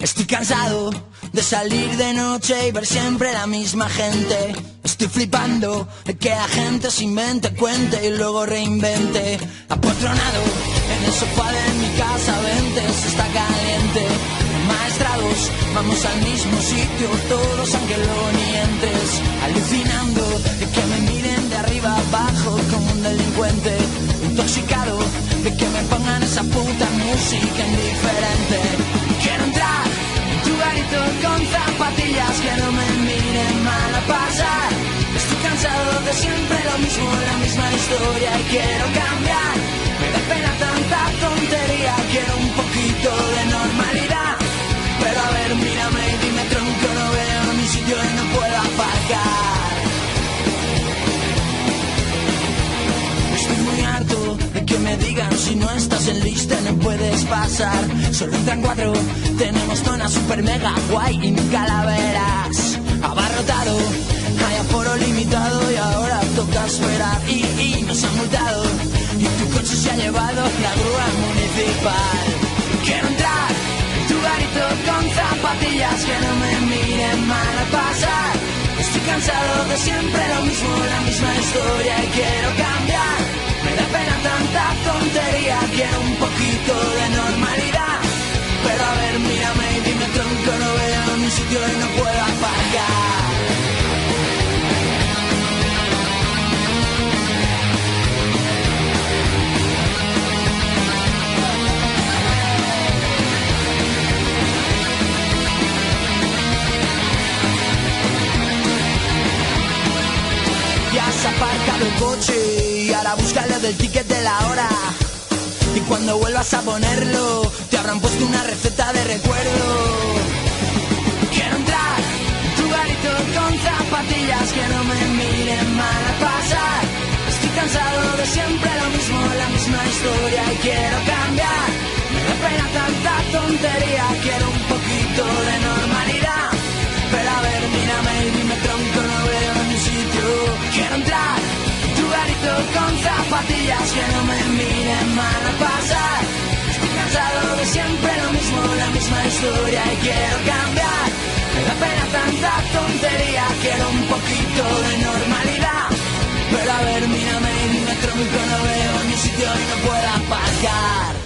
Estoy cansado de salir de noche y ver siempre la misma gente. Estoy flipando de que la gente se invente, cuente y luego reinvente. Apotronado en el sofá de mi casa, vente, se está caliente. Maestrados, vamos al mismo sitio, todos aunque luego ni entres. Alucinando de que me miren de arriba abajo como un delincuente. Intoxicado de que me pongan esa puta música indiferente. Quiero entrar en tu garito con zapatillas que no me miren mal a pasar. Estoy cansado de siempre lo mismo, la misma historia y quiero cambiar. Me da pena tanta tontería, quiero un poquito de normalidad. Pero a ver, mírame y dime tronco, no veo mi sitio y no puedo aparcar. Estoy muy harto de que me digan si no estás en lista no puedes pasar. Solo entran 4, tenemos zona super mega guay y nunca la verás. Abarrotado, hay aforo limitado y ahora toca esperar. Y nos han multado y tu coche se ha llevado la grúa municipal. Quiero entrar en tu garito con zapatillas que no me miren mal a pasar. Estoy cansado de siempre lo mismo, la misma historia y quiero cambiar. Me da pena tanta tontería, quiero un poquito de normalidad. Pero a ver, mírame y dime tronco, no veo mi sitio y no puedo aparcar. Ya has aparcado el coche y ahora búscalo del ticket de la hora. Y cuando vuelvas a ponerlo, te habrán puesto una receta de recuerdo. Quiero entrar en tu garito con zapatillas que no me miren mal a pasar. Estoy cansado de siempre lo mismo, la misma historia y quiero cambiar. Me da pena tanta tontería, quiero un poquito de normalidad. Pero a ver, mírame y dime tronco, no veo mi sitio. Quiero entrar en tu garito con zapatillas que no me miren mal a pasar. Estoy cansado de siempre lo mismo, la misma historia y quiero cambiar. Me da pena tanta tontería, quiero un poquito de normalidad. Pero a ver, mírame y dime tronco, no veo mi sitio y no puedo aparcar.